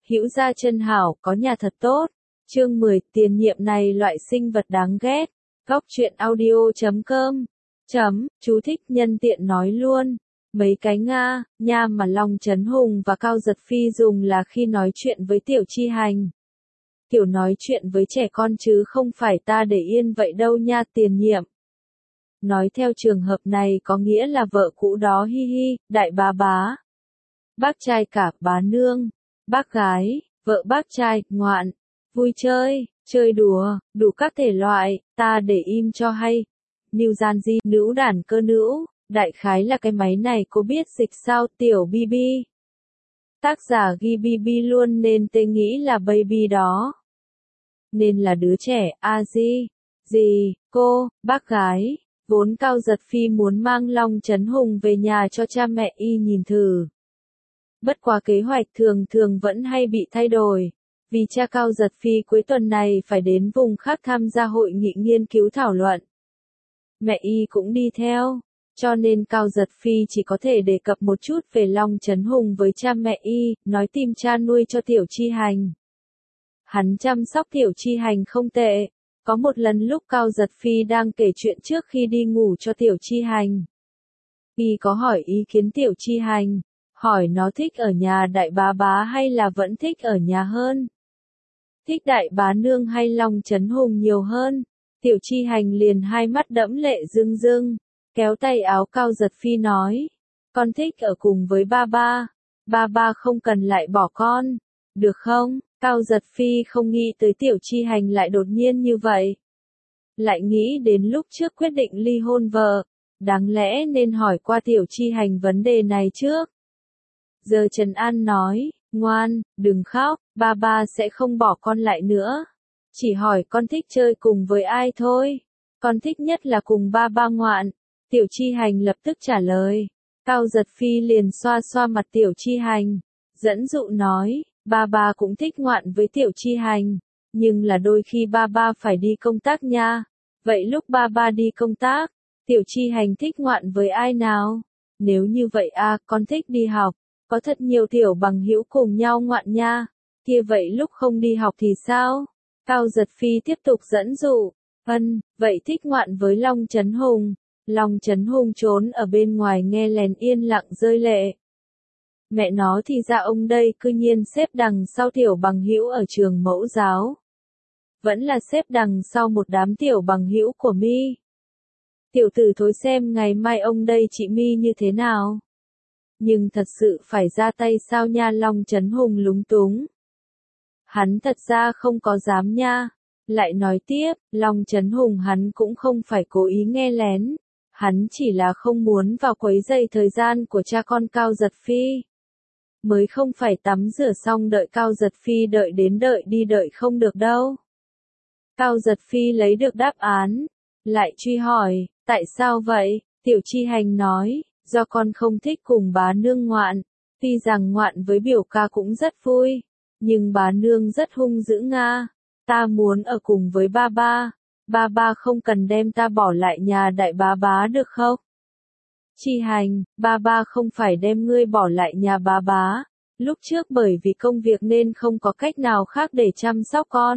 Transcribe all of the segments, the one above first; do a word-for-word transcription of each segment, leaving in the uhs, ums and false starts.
hữu gia chân hảo, có nhà thật tốt. Chương mười, tiền nhiệm này loại sinh vật đáng ghét. Góc truyện audio chấm com. Chấm, chú thích nhân tiện nói luôn. Mấy cái Nga, nha mà Long Chấn Hùng và Cao Giật Phi dùng là khi nói chuyện với Tiểu Chi Hành. Kiểu nói chuyện với trẻ con chứ không phải ta để yên vậy đâu nha tiền nhiệm. Nói theo trường hợp này có nghĩa là vợ cũ đó hi hi, đại bá bá. Bác trai cả, bá nương. Bác gái, vợ bác trai, ngoạn. Vui chơi, chơi đùa, đủ các thể loại, ta để im cho hay. New gian di, nữ đàn cơ nữ, đại khái là cái máy này cô biết dịch sao tiểu bi bi. Tác giả ghi bi bi luôn nên tê nghĩ là baby đó. Nên là đứa trẻ, a di, gì, cô, bác gái. Vốn Cao Giật Phi muốn mang Long Chấn Hùng về nhà cho cha mẹ y nhìn thử. Bất quá kế hoạch thường thường vẫn hay bị thay đổi. Vì cha Cao Giật Phi cuối tuần này phải đến vùng khác tham gia hội nghị nghiên cứu thảo luận. Mẹ y cũng đi theo, cho nên Cao Giật Phi chỉ có thể đề cập một chút về Long Chấn Hùng với cha mẹ y, nói tìm cha nuôi cho Tiểu Chi Hành. Hắn chăm sóc Tiểu Chi Hành không tệ. Có một lần lúc Cao Giật Phi đang kể chuyện trước khi đi ngủ cho Tiểu Chi Hành. Y có hỏi ý kiến Tiểu Chi Hành, hỏi nó thích ở nhà đại bá bá hay là vẫn thích ở nhà hơn. Thích đại bá nương hay Long Chấn Hùng nhiều hơn. Tiểu Chi Hành liền hai mắt đẫm lệ rưng rưng, kéo tay áo Cao Giật Phi nói. Con thích ở cùng với ba ba. Ba ba không cần lại bỏ con. Được không? Cao Giật Phi không nghĩ tới Tiểu Chi Hành lại đột nhiên như vậy. Lại nghĩ đến lúc trước quyết định ly hôn vợ. Đáng lẽ nên hỏi qua Tiểu Chi Hành vấn đề này trước. Giờ Trần An nói, ngoan, đừng khóc, ba ba sẽ không bỏ con lại nữa. Chỉ hỏi con thích chơi cùng với ai thôi. Con thích nhất là cùng ba ba ngoạn. Tiểu Chi Hành lập tức trả lời. Cao Giật Phi liền xoa xoa mặt Tiểu Chi Hành. Dẫn dụ nói, ba ba cũng thích ngoạn với Tiểu Chi Hành. Nhưng là đôi khi ba ba phải đi công tác nha. Vậy lúc ba ba đi công tác, Tiểu Chi Hành thích ngoạn với ai nào? Nếu như vậy à, con thích đi học. Có thật nhiều tiểu bằng hữu cùng nhau ngoạn nha. Kia vậy lúc không đi học thì sao? Cao Giật Phi tiếp tục dẫn dụ. Ân, vậy thích ngoạn với Long Chấn Hùng. Long Chấn Hùng trốn ở bên ngoài nghe lén yên lặng rơi lệ. Mẹ nó thì ra ông đây cư nhiên xếp đằng sau tiểu bằng hữu ở trường mẫu giáo. Vẫn là xếp đằng sau một đám tiểu bằng hữu của mi. Tiểu tử thối xem ngày mai ông đây chị mi như thế nào. Nhưng thật sự phải ra tay sao nha Long Chấn Hùng lúng túng. Hắn thật ra không có dám nha. Lại nói tiếp, Long Chấn Hùng hắn cũng không phải cố ý nghe lén. Hắn chỉ là không muốn vào quấy rầy thời gian của cha con Cao Giật Phi. Mới không phải tắm rửa xong đợi Cao Giật Phi đợi đến đợi đi đợi không được đâu. Cao Giật Phi lấy được đáp án. Lại truy hỏi, tại sao vậy? Tiểu Chi Hành nói, do con không thích cùng bá nương ngoạn. Tuy rằng ngoạn với biểu ca cũng rất vui. Nhưng bá nương rất hung dữ nga. Ta muốn ở cùng với ba ba. Ba ba không cần đem ta bỏ lại nhà đại bá bá được không? Chi Hành, ba ba không phải đem ngươi bỏ lại nhà bá bá. Lúc trước bởi vì công việc nên không có cách nào khác để chăm sóc con.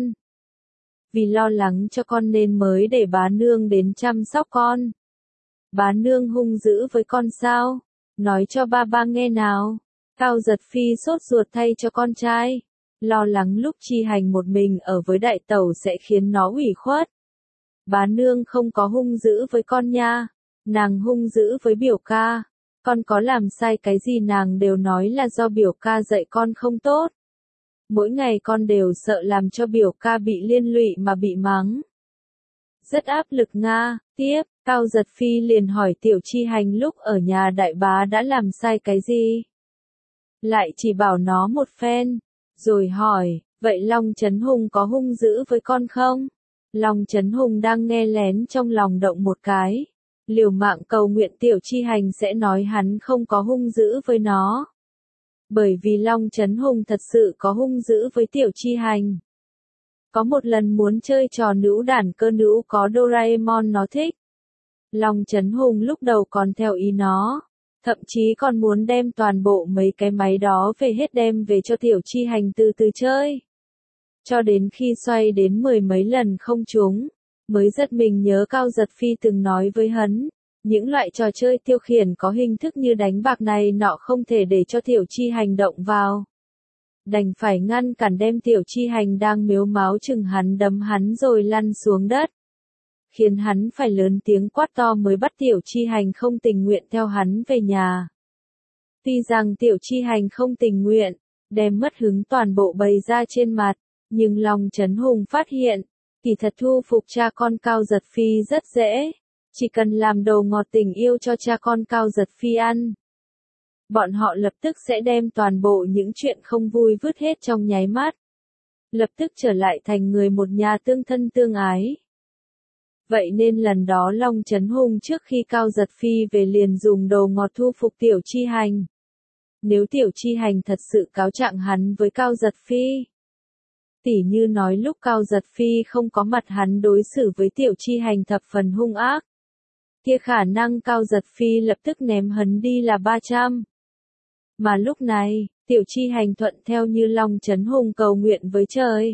Vì lo lắng cho con nên mới để bá nương đến chăm sóc con. Bá nương hung dữ với con sao? Nói cho ba ba nghe nào. Cao Giật Phi sốt ruột thay cho con trai. Lo lắng lúc Chi Hành một mình ở với đại tẩu sẽ khiến nó ủy khuất. Bá nương không có hung dữ với con nha. Nàng hung dữ với biểu ca. Con có làm sai cái gì nàng đều nói là do biểu ca dạy con không tốt. Mỗi ngày con đều sợ làm cho biểu ca bị liên lụy mà bị mắng. Rất áp lực nga. Tiếp, Cao Giật Phi liền hỏi Tiểu Chi Hành lúc ở nhà đại bá đã làm sai cái gì. Lại chỉ bảo nó một phen. Rồi hỏi, vậy Long Chấn Hùng có hung dữ với con không? Long Chấn Hùng đang nghe lén trong lòng động một cái. Liều mạng cầu nguyện Tiểu Chi Hành sẽ nói hắn không có hung dữ với nó. Bởi vì Long Chấn Hùng thật sự có hung dữ với Tiểu Chi Hành. Có một lần muốn chơi trò nữ đản cơ nữ có Doraemon nó thích. Long Chấn Hùng lúc đầu còn theo ý nó. Thậm chí còn muốn đem toàn bộ mấy cái máy đó về hết đem về cho Tiểu Chi Hành từ từ chơi. Cho đến khi xoay đến mười mấy lần không trúng, mới giật mình nhớ Cao Giật Phi từng nói với hắn, những loại trò chơi tiêu khiển có hình thức như đánh bạc này nọ không thể để cho Tiểu Chi Hành động vào. Đành phải ngăn cản đem Tiểu Chi Hành đang mếu máo chừng hắn đấm hắn rồi lăn xuống đất. Khiến hắn phải lớn tiếng quát to mới bắt Tiểu Chi Hành không tình nguyện theo hắn về nhà. Tuy rằng Tiểu Chi Hành không tình nguyện, đem mất hứng toàn bộ bày ra trên mặt, nhưng Long Chấn Hùng phát hiện, kỳ thật thu phục cha con Cao Giật Phi rất dễ, chỉ cần làm đồ ngọt tình yêu cho cha con Cao Giật Phi ăn. Bọn họ lập tức sẽ đem toàn bộ những chuyện không vui vứt hết trong nháy mắt. Lập tức trở lại thành người một nhà tương thân tương ái. Vậy nên lần đó Long Chấn Hùng trước khi Cao Giật Phi về liền dùng đồ ngọt thu phục Tiểu Chi Hành. Nếu Tiểu Chi Hành thật sự cáo trạng hắn với Cao Giật Phi, tỉ như nói lúc Cao Giật Phi không có mặt hắn đối xử với Tiểu Chi Hành thập phần hung ác, kia khả năng Cao Giật Phi lập tức ném hắn đi là ba trăm. Mà lúc này, Tiểu Chi Hành thuận theo như Long Chấn Hùng cầu nguyện với trời.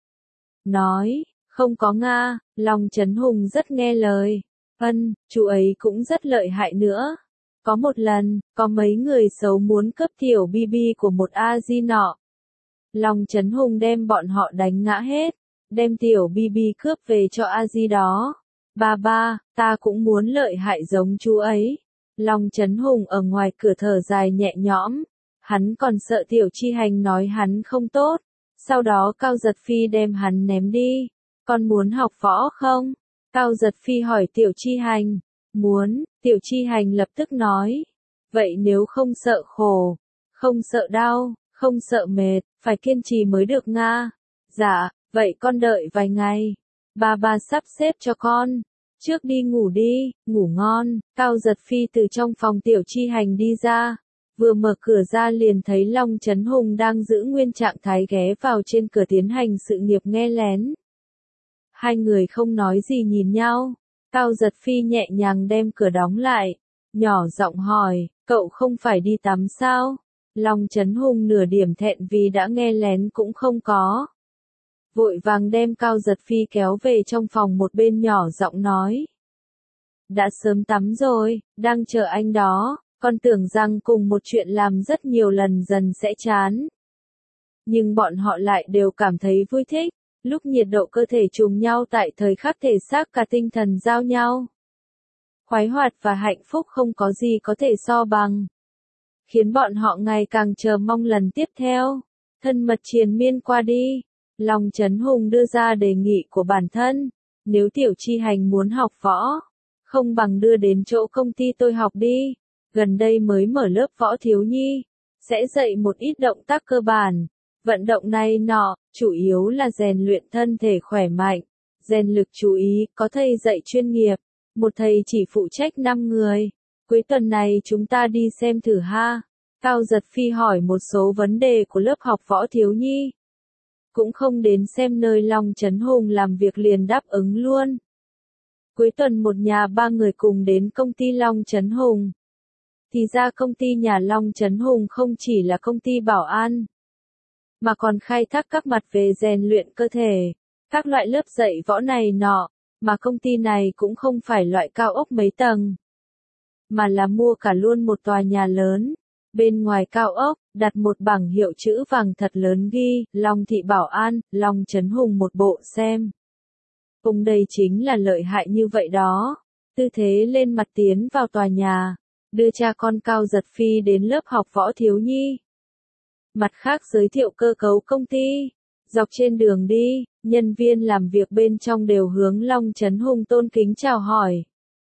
Nói, không có Nga, Long Chấn Hùng rất nghe lời. Ân, chú ấy cũng rất lợi hại nữa. Có một lần, có mấy người xấu muốn cướp Tiểu Bibi của một A-di nọ. Long Chấn Hùng đem bọn họ đánh ngã hết, đem Tiểu Bibi cướp về cho A-di đó. Ba ba, ta cũng muốn lợi hại giống chú ấy. Long Chấn Hùng ở ngoài cửa thở dài nhẹ nhõm, hắn còn sợ Tiểu Chi Hành nói hắn không tốt, sau đó Cao Giật Phi đem hắn ném đi. Con muốn học võ không? Cao Giật Phi hỏi Tiểu Chi Hành. Muốn, Tiểu Chi Hành lập tức nói. Vậy nếu không sợ khổ, không sợ đau, không sợ mệt, phải kiên trì mới được Nga. Dạ, vậy con đợi vài ngày. Ba ba sắp xếp cho con. Trước đi ngủ đi, ngủ ngon. Cao Giật Phi từ trong phòng Tiểu Chi Hành đi ra. Vừa mở cửa ra liền thấy Long Chấn Hùng đang giữ nguyên trạng thái ghé vào trên cửa tiến hành sự nghiệp nghe lén. Hai người không nói gì nhìn nhau. Cao Giật Phi nhẹ nhàng đem cửa đóng lại. Nhỏ giọng hỏi, cậu không phải đi tắm sao? Long Chấn Hùng nửa điểm thẹn vì đã nghe lén cũng không có. Vội vàng đem Cao Giật Phi kéo về trong phòng một bên nhỏ giọng nói. Đã sớm tắm rồi, đang chờ anh đó, con tưởng rằng cùng một chuyện làm rất nhiều lần dần sẽ chán. Nhưng bọn họ lại đều cảm thấy vui thích, lúc nhiệt độ cơ thể trùng nhau tại thời khắc thể xác cả tinh thần giao nhau. Khoái hoạt và hạnh phúc không có gì có thể so bằng. Khiến bọn họ ngày càng chờ mong lần tiếp theo. Thân mật triền miên qua đi. Long Chấn Hùng đưa ra đề nghị của bản thân. Nếu Tiểu Chi Hành muốn học võ, không bằng đưa đến chỗ công ty tôi học đi. Gần đây mới mở lớp võ thiếu nhi. Sẽ dạy một ít động tác cơ bản. Vận động này nọ, chủ yếu là rèn luyện thân thể khỏe mạnh. Rèn lực chú ý, có thầy dạy chuyên nghiệp. Một thầy chỉ phụ trách năm người. Cuối tuần này chúng ta đi xem thử ha. Cao Giật Phi hỏi một số vấn đề của lớp học võ thiếu nhi. Cũng không đến xem nơi Long Chấn Hùng làm việc liền đáp ứng luôn. Cuối tuần một nhà ba người cùng đến công ty Long Chấn Hùng. Thì ra công ty nhà Long Chấn Hùng không chỉ là công ty bảo an, mà còn khai thác các mặt về rèn luyện cơ thể, các loại lớp dạy võ này nọ, mà công ty này cũng không phải loại cao ốc mấy tầng, mà là mua cả luôn một tòa nhà lớn. Bên ngoài cao ốc, đặt một bảng hiệu chữ vàng thật lớn ghi, Long Thị Bảo An, Long Chấn Hùng một bộ xem. Ông đây chính là lợi hại như vậy đó. Tư thế lên mặt tiến vào tòa nhà, đưa cha con Cao Giật Phi đến lớp học võ thiếu nhi. Mặt khác giới thiệu cơ cấu công ty. Dọc trên đường đi, nhân viên làm việc bên trong đều hướng Long Chấn Hùng tôn kính chào hỏi.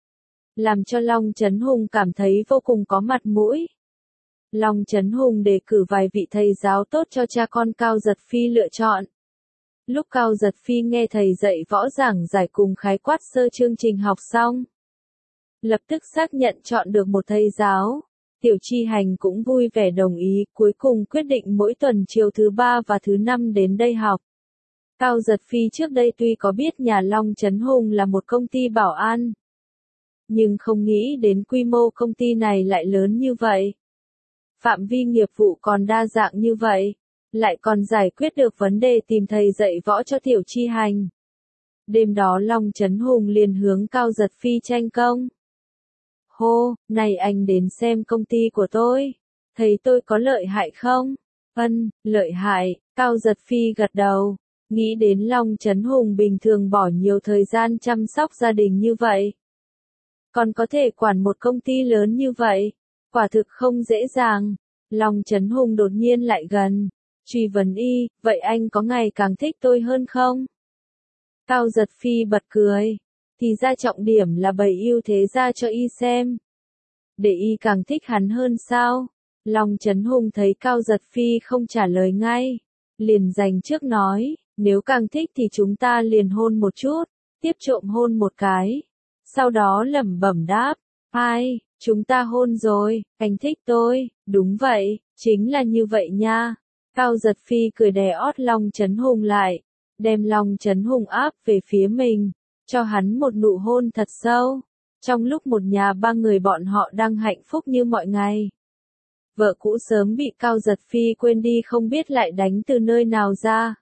Làm cho Long Chấn Hùng cảm thấy vô cùng có mặt mũi. Long Chấn Hùng đề cử vài vị thầy giáo tốt cho cha con Cao Giật Phi lựa chọn. Lúc Cao Giật Phi nghe thầy dạy võ giảng giải cùng khái quát sơ chương trình học xong, lập tức xác nhận chọn được một thầy giáo. Tiểu Chi Hành cũng vui vẻ đồng ý, cuối cùng quyết định mỗi tuần chiều thứ ba và thứ năm đến đây học. Cao Giật Phi trước đây tuy có biết nhà Long Chấn Hùng là một công ty bảo an, nhưng không nghĩ đến quy mô công ty này lại lớn như vậy. Phạm vi nghiệp vụ còn đa dạng như vậy, lại còn giải quyết được vấn đề tìm thầy dạy võ cho Tiểu Chi Hành. Đêm đó Long Chấn Hùng liền hướng Cao Giật Phi tranh công. Hô, này anh đến xem công ty của tôi, thấy tôi có lợi hại không? Ân, lợi hại, Cao Giật Phi gật đầu, nghĩ đến Long Chấn Hùng bình thường bỏ nhiều thời gian chăm sóc gia đình như vậy. Còn có thể quản một công ty lớn như vậy, quả thực không dễ dàng. Long Chấn Hùng đột nhiên lại gần, truy vấn y, vậy anh có ngày càng thích tôi hơn không? Cao Giật Phi bật cười, thì ra trọng điểm là bày ưu thế ra cho y xem. Để y càng thích hắn hơn sao? Long Chấn Hùng thấy Cao Giật Phi không trả lời ngay, liền dành trước nói, nếu càng thích thì chúng ta liền hôn một chút, tiếp trộm hôn một cái. Sau đó lẩm bẩm đáp, ai, chúng ta hôn rồi, anh thích tôi, đúng vậy, chính là như vậy nha. Cao Giật Phi cười đè ót Long Chấn Hùng lại, đem Long Chấn Hùng áp về phía mình, cho hắn một nụ hôn thật sâu. Trong lúc một nhà ba người bọn họ đang hạnh phúc như mọi ngày. Vợ cũ sớm bị Cao Giật Phi quên đi không biết lại đánh từ nơi nào ra.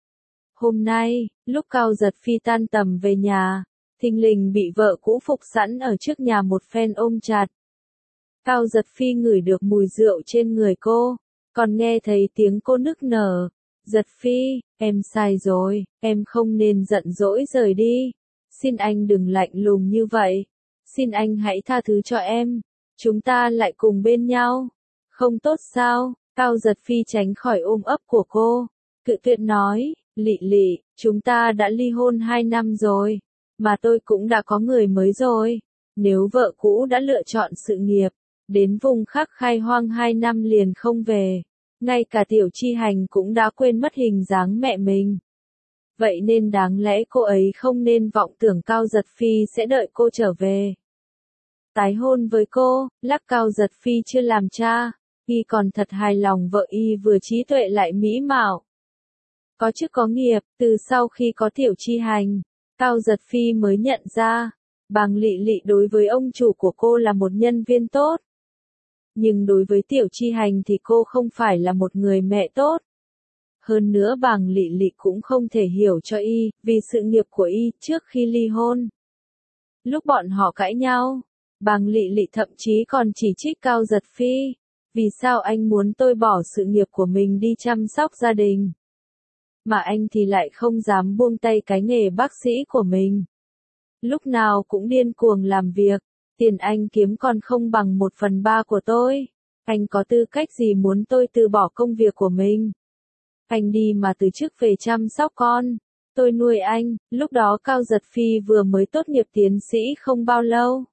Hôm nay, lúc Cao Giật Phi tan tầm về nhà, thình lình bị vợ cũ phục sẵn ở trước nhà một phen ôm chặt. Cao Giật Phi ngửi được mùi rượu trên người cô, còn nghe thấy tiếng cô nức nở. Giật Phi, em sai rồi, em không nên giận dỗi rời đi. Xin anh đừng lạnh lùng như vậy. Xin anh hãy tha thứ cho em. Chúng ta lại cùng bên nhau. Không tốt sao? Cao Giật Phi tránh khỏi ôm ấp của cô. Cự tuyệt nói, Lị Lị, chúng ta đã ly hôn hai năm rồi. Mà tôi cũng đã có người mới rồi. Nếu vợ cũ đã lựa chọn sự nghiệp, đến vùng khác khai hoang hai năm liền không về. Ngay cả Tiểu Chi Hành cũng đã quên mất hình dáng mẹ mình. Vậy nên đáng lẽ cô ấy không nên vọng tưởng Cao Giật Phi sẽ đợi cô trở về. Tái hôn với cô, lắc Cao Giật Phi chưa làm cha, y còn thật hài lòng vợ y vừa trí tuệ lại mỹ mạo. Có chức có nghiệp, từ sau khi có Tiểu Chi Hành, Cao Giật Phi mới nhận ra, Bàng Lị Lị đối với ông chủ của cô là một nhân viên tốt. Nhưng đối với Tiểu Chi Hành thì cô không phải là một người mẹ tốt. Hơn nữa Bàng Lị Lị cũng không thể hiểu cho y, vì sự nghiệp của y trước khi ly hôn. Lúc bọn họ cãi nhau, Bàng Lị Lị thậm chí còn chỉ trích Cao Giật Phi. Vì sao anh muốn tôi bỏ sự nghiệp của mình đi chăm sóc gia đình? Mà anh thì lại không dám buông tay cái nghề bác sĩ của mình. Lúc nào cũng điên cuồng làm việc, tiền anh kiếm còn không bằng một phần ba của tôi. Anh có tư cách gì muốn tôi từ bỏ công việc của mình? Anh đi mà từ chức về chăm sóc con. Tôi nuôi anh, lúc đó Cao Giật Phi vừa mới tốt nghiệp tiến sĩ không bao lâu.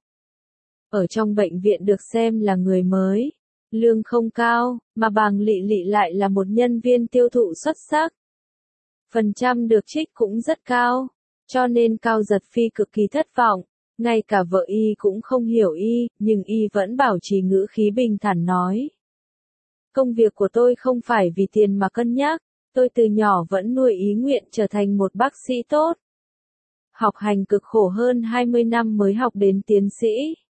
Ở trong bệnh viện được xem là người mới. Lương không cao, mà Bàng Lị Lị lại là một nhân viên tiêu thụ xuất sắc. Phần trăm được trích cũng rất cao, cho nên Cao Giật Phi cực kỳ thất vọng. Ngay cả vợ y cũng không hiểu y, nhưng y vẫn bảo trì ngữ khí bình thản nói. Công việc của tôi không phải vì tiền mà cân nhắc, tôi từ nhỏ vẫn nuôi ý nguyện trở thành một bác sĩ tốt. Học hành cực khổ hơn hai mươi năm mới học đến tiến sĩ.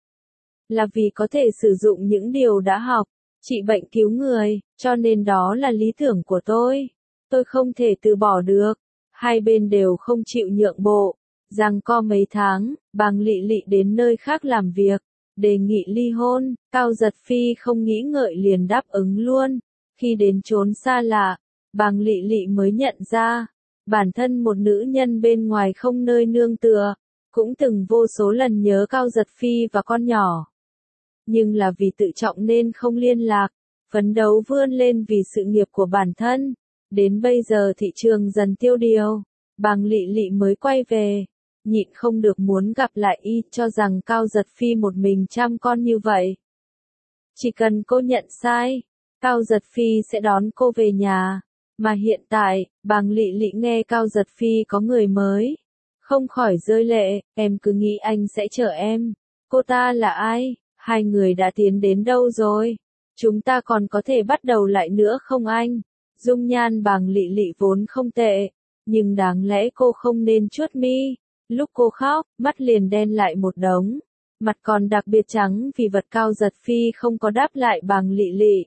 Là vì có thể sử dụng những điều đã học, trị bệnh cứu người, cho nên đó là lý tưởng của tôi. Tôi không thể từ bỏ được. Hai bên đều không chịu nhượng bộ. Giằng co mấy tháng, Bàng Lị Lị đến nơi khác làm việc, đề nghị ly hôn. Cao Giật Phi không nghĩ ngợi liền đáp ứng luôn. Khi đến chốn xa lạ, Bàng Lị Lị mới nhận ra, bản thân một nữ nhân bên ngoài không nơi nương tựa, cũng từng vô số lần nhớ Cao Giật Phi và con nhỏ. Nhưng là vì tự trọng nên không liên lạc, phấn đấu vươn lên vì sự nghiệp của bản thân. Đến bây giờ thị trường dần tiêu điều, Bàng Lị Lị mới quay về, nhịn không được muốn gặp lại y, cho rằng Cao Giật Phi một mình chăm con như vậy. Chỉ cần cô nhận sai, Cao Giật Phi sẽ đón cô về nhà. Mà hiện tại, Bàng Lị Lị nghe Cao Giật Phi có người mới, không khỏi rơi lệ. Em cứ nghĩ anh sẽ chở em. Cô ta là ai? Hai người đã tiến đến đâu rồi? Chúng ta còn có thể bắt đầu lại nữa không anh? Dung nhan Bàng Lị Lị vốn không tệ, nhưng đáng lẽ cô không nên chuốt mi. Lúc cô khóc, mắt liền đen lại một đống. mặt còn đặc biệt trắng vì vật Cao Giật Phi không có đáp lại Bàng Lị Lị.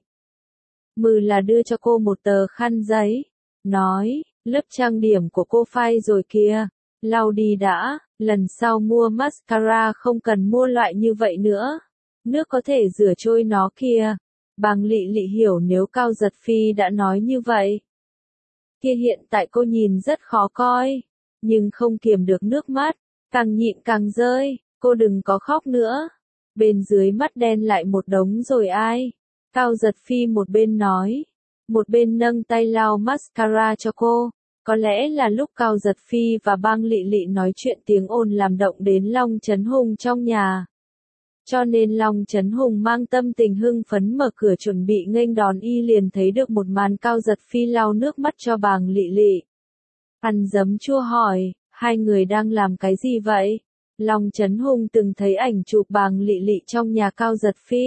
Mừ là đưa cho cô một tờ khăn giấy, nói, lớp trang điểm của cô phai rồi kìa, lau đi đã, lần sau mua mascara không cần mua loại như vậy nữa, nước có thể rửa trôi nó kìa. Bàng Lị Lị hiểu nếu Cao Giật Phi đã nói như vậy. Kia hiện tại cô nhìn rất khó coi, nhưng không kiềm được nước mắt, càng nhịn càng rơi, cô đừng có khóc nữa. Bên dưới mắt đen lại một đống rồi ai? Cao Giật Phi một bên nói, một bên nâng tay lau mascara cho cô. Có lẽ là lúc Cao Giật Phi và Bàng Lị Lị nói chuyện tiếng ồn làm động đến Long Chấn Hùng trong nhà. Cho nên Long Chấn Hùng mang tâm tình hưng phấn mở cửa chuẩn bị nghênh đón y liền thấy được một màn Cao Giật Phi lau nước mắt cho Bàng Lị Lị. Ăn giấm chua hỏi, hai người đang làm cái gì vậy? Long Chấn Hùng từng thấy ảnh chụp Bàng Lị Lị trong nhà Cao Giật Phi.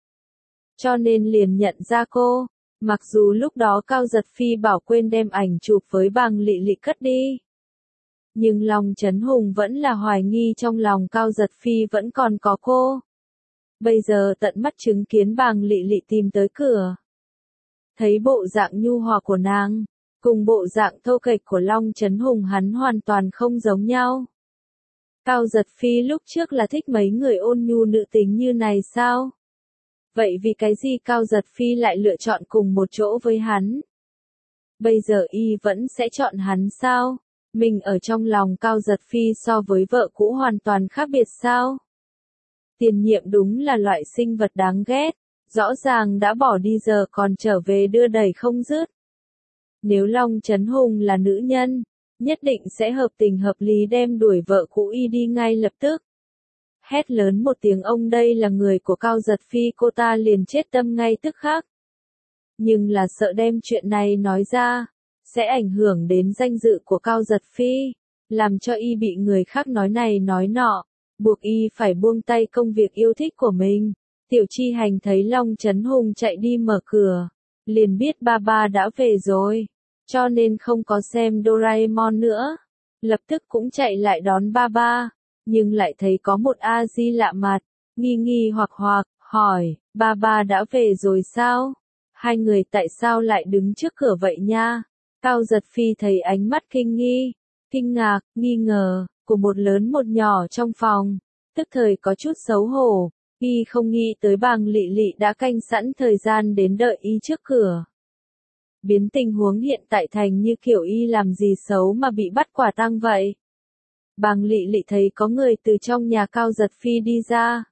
Cho nên liền nhận ra cô, mặc dù lúc đó Cao Giật Phi bảo quên đem ảnh chụp với Bàng Lị Lị cất đi. Nhưng Long Chấn Hùng vẫn là hoài nghi trong lòng Cao Giật Phi vẫn còn có cô. Bây giờ tận mắt chứng kiến Bàng Lị Lị tìm tới cửa. Thấy bộ dạng nhu hòa của nàng, cùng bộ dạng thô kệch của Long Chấn Hùng hắn hoàn toàn không giống nhau. Cao Giật Phi lúc trước là thích mấy người ôn nhu nữ tính như này sao? Vậy vì cái gì Cao Giật Phi lại lựa chọn cùng một chỗ với hắn? Bây giờ y vẫn sẽ chọn hắn sao? Mình ở trong lòng Cao Giật Phi so với vợ cũ hoàn toàn khác biệt sao? Tiền nhiệm đúng là loại sinh vật đáng ghét, rõ ràng đã bỏ đi giờ còn trở về đưa đẩy không dứt. Nếu Long Chấn Hùng là nữ nhân, nhất định sẽ hợp tình hợp lý đem đuổi vợ cũ y đi ngay lập tức. Hét lớn một tiếng ông đây là người của Cao Giật Phi cô ta liền chết tâm ngay tức khắc. Nhưng là sợ đem chuyện này nói ra, sẽ ảnh hưởng đến danh dự của Cao Giật Phi, làm cho y bị người khác nói này nói nọ, buộc y phải buông tay công việc yêu thích của mình. Tiểu Chi Hành thấy Long Chấn Hùng chạy đi mở cửa, liền biết ba ba đã về rồi, cho nên không có xem Doraemon nữa, lập tức cũng chạy lại đón ba ba, nhưng lại thấy có một A Di lạ mặt, nghi nghi hoặc hoặc, hỏi, ba ba đã về rồi sao? Hai người tại sao lại đứng trước cửa vậy nha? Cao Giật Phi thấy ánh mắt kinh nghi, kinh ngạc, nghi ngờ, của một lớn một nhỏ trong phòng, tức thời có chút xấu hổ, y không nghĩ tới Bàng Lị Lị đã canh sẵn thời gian đến đợi y trước cửa. Biến tình huống hiện tại thành như kiểu y làm gì xấu mà bị bắt quả tang vậy. Bàng Lị Lị thấy có người từ trong nhà Cao Giật Phi đi ra.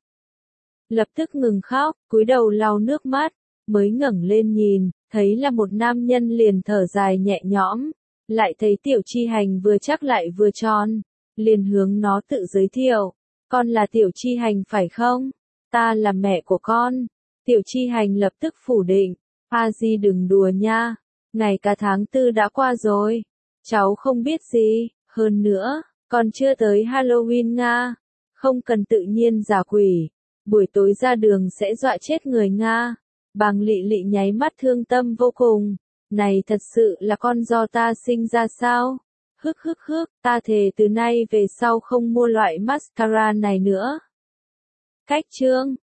Lập tức ngừng khóc, cúi đầu lau nước mắt, mới ngẩng lên nhìn, thấy là một nam nhân liền thở dài nhẹ nhõm, lại thấy Tiểu Chi Hành vừa chắc lại vừa tròn, liền hướng nó tự giới thiệu, con là Tiểu Chi Hành phải không? Ta là mẹ của con. Tiểu Chi Hành lập tức phủ định, A Di đừng đùa nha, ngày cả tháng tư đã qua rồi, cháu không biết gì, hơn nữa, còn chưa tới Halloween Nga, không cần tự nhiên giả quỷ, buổi tối ra đường sẽ dọa chết người Nga. Bàng Lị Lị nháy mắt thương tâm vô cùng, này thật sự là con do ta sinh ra sao? Hức hức hức, ta thề từ nay về sau không mua loại mascara này nữa. Cách chương